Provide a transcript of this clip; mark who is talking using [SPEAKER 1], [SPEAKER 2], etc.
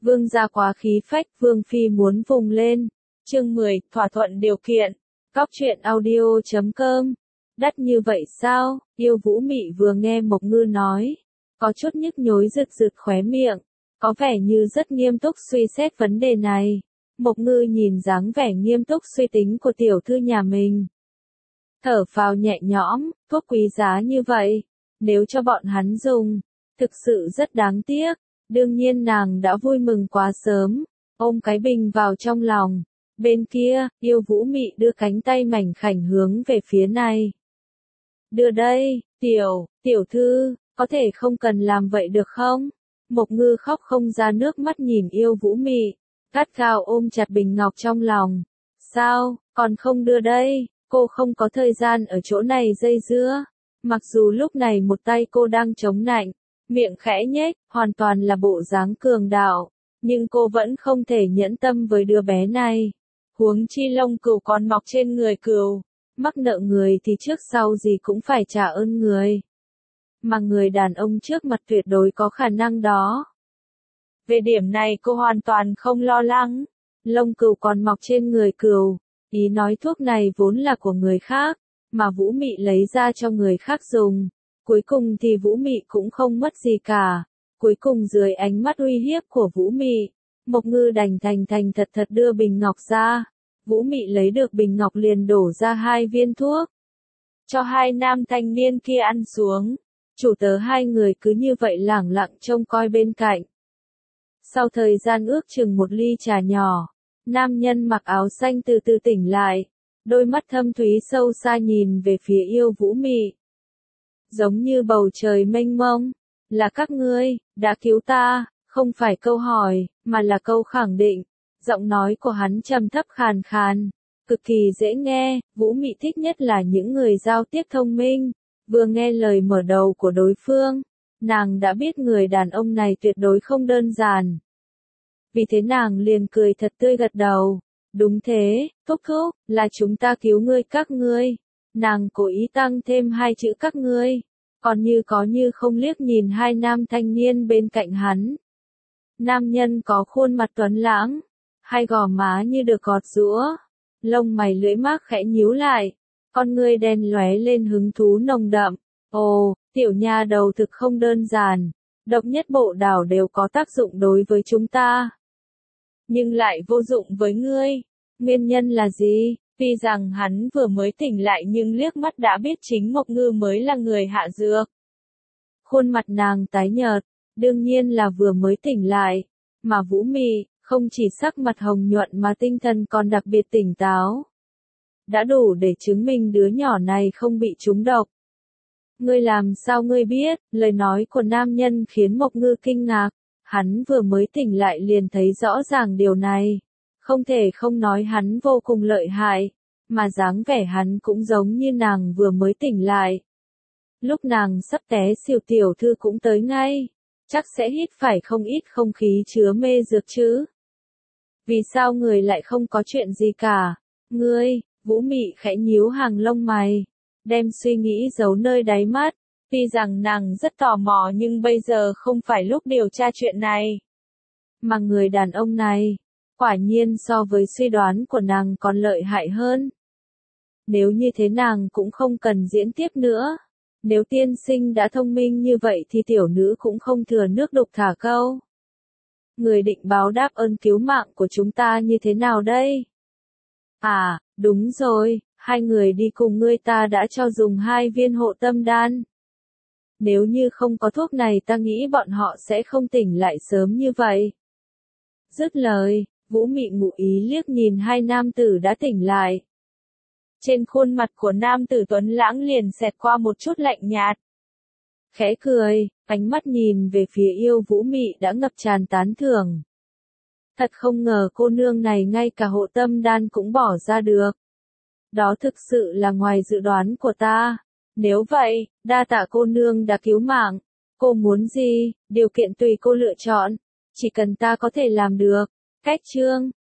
[SPEAKER 1] Vương gia quá khí phách, Vương phi muốn vùng lên. Chương 10, thỏa thuận điều kiện. Cóc truyện audio.com. Đắt như vậy sao? Yêu Vũ Mị vừa nghe Mộc Ngư nói, có chút nhức nhối rực rực khóe miệng, có vẻ như rất nghiêm túc suy xét vấn đề này. Mộc Ngư nhìn dáng vẻ nghiêm túc suy tính của tiểu thư nhà mình, thở phào nhẹ nhõm, thuốc quý giá như vậy, nếu cho bọn hắn dùng, thực sự rất đáng tiếc. Đương nhiên nàng đã vui mừng quá sớm, ôm cái bình vào trong lòng. Bên kia, Yêu Vũ Mị đưa cánh tay mảnh khảnh hướng về phía này. Đưa đây, tiểu thư, có thể không cần làm vậy được không? Mộc Ngư khóc không ra nước mắt nhìn Yêu Vũ Mị, gắt gao ôm chặt bình ngọc trong lòng. Sao, còn không đưa đây, cô không có thời gian ở chỗ này dây dưa. Mặc dù lúc này một tay cô đang chống nạnh, miệng khẽ nhếch, hoàn toàn là bộ dáng cường đạo, nhưng cô vẫn không thể nhẫn tâm với đứa bé này. Huống chi lông cừu còn mọc trên người cừu, mắc nợ người thì trước sau gì cũng phải trả ơn người. Mà người đàn ông trước mặt tuyệt đối có khả năng đó. Về điểm này cô hoàn toàn không lo lắng. Lông cừu còn mọc trên người cừu, ý nói thuốc này vốn là của người khác, mà Vũ Mị lấy ra cho người khác dùng. Cuối cùng thì Vũ Mị cũng không mất gì cả. Cuối cùng dưới ánh mắt uy hiếp của Vũ Mị, Mộc Ngư đành thành thật đưa bình ngọc ra. Vũ Mị lấy được bình ngọc liền đổ ra 2 viên thuốc, cho 2 nam thanh niên kia ăn xuống. Chủ tớ 2 người cứ như vậy lẳng lặng trông coi bên cạnh. Sau thời gian ước chừng 1 ly trà nhỏ, nam nhân mặc áo xanh từ từ tỉnh lại, đôi mắt thâm thúy sâu xa nhìn về phía Yêu Vũ Mị. Giống như bầu trời mênh mông, là các ngươi đã cứu ta, không phải câu hỏi, mà là câu khẳng định. Giọng nói của hắn trầm thấp khàn khàn, cực kỳ dễ nghe. Vũ Mị thích nhất là những người giao tiếp thông minh. Vừa nghe lời mở đầu của đối phương, nàng đã biết người đàn ông này tuyệt đối không đơn giản. Vì thế nàng liền cười thật tươi gật đầu. Đúng thế, thúc, là chúng ta cứu ngươi các ngươi. Nàng cố ý tăng thêm 2 chữ các ngươi, còn như có như không liếc nhìn 2 nam thanh niên bên cạnh hắn. Nam nhân có khuôn mặt tuấn lãng, 2 gò má như được gọt giũa, lông mày lưỡi mác khẽ nhíu lại, con ngươi đen lóe lên hứng thú nồng đậm. Ồ, tiểu nha đầu thực không đơn giản, độc nhất bộ đảo đều có tác dụng đối với chúng ta, nhưng lại vô dụng với ngươi. Nguyên nhân là gì? Tuy rằng hắn vừa mới tỉnh lại nhưng liếc mắt đã biết chính Mộc Ngư mới là người hạ dược. Khuôn mặt nàng tái nhợt, đương nhiên là vừa mới tỉnh lại, mà Vũ Mị không chỉ sắc mặt hồng nhuận mà tinh thần còn đặc biệt tỉnh táo. Đã đủ để chứng minh đứa nhỏ này không bị trúng độc. Ngươi làm sao ngươi biết? Lời nói của nam nhân khiến Mộc Ngư kinh ngạc. Hắn vừa mới tỉnh lại liền thấy rõ ràng điều này. Không thể không nói hắn vô cùng lợi hại, mà dáng vẻ hắn cũng giống như nàng vừa mới tỉnh lại. Lúc nàng sắp té xỉu tiểu thư cũng tới ngay, chắc sẽ hít phải không ít không khí chứa mê dược chứ. Vì sao người lại không có chuyện gì cả? Ngươi, Vũ Mị khẽ nhíu hàng lông mày, đem suy nghĩ giấu nơi đáy mắt. Tuy rằng nàng rất tò mò nhưng bây giờ không phải lúc điều tra chuyện này. Mà người đàn ông này, quả nhiên so với suy đoán của nàng còn lợi hại hơn. Nếu như thế nàng cũng không cần diễn tiếp nữa. Nếu tiên sinh đã thông minh như vậy thì tiểu nữ cũng không thừa nước đục thả câu. Người định báo đáp ơn cứu mạng của chúng ta như thế nào đây? À, đúng rồi, 2 người đi cùng ngươi ta đã cho dùng 2 viên hộ tâm đan. Nếu như không có thuốc này ta nghĩ bọn họ sẽ không tỉnh lại sớm như vậy. Dứt lời, Vũ Mị ngụ ý liếc nhìn 2 nam tử đã tỉnh lại. Trên khuôn mặt của nam tử tuấn lãng liền xẹt qua một chút lạnh nhạt. Khẽ cười, ánh mắt nhìn về phía Yêu Vũ Mị đã ngập tràn tán thưởng. Thật không ngờ cô nương này ngay cả hộ tâm đan cũng bỏ ra được. Đó thực sự là ngoài dự đoán của ta. Nếu vậy, đa tạ cô nương đã cứu mạng. Cô muốn gì, điều kiện tùy cô lựa chọn. Chỉ cần ta có thể làm được. Cách chương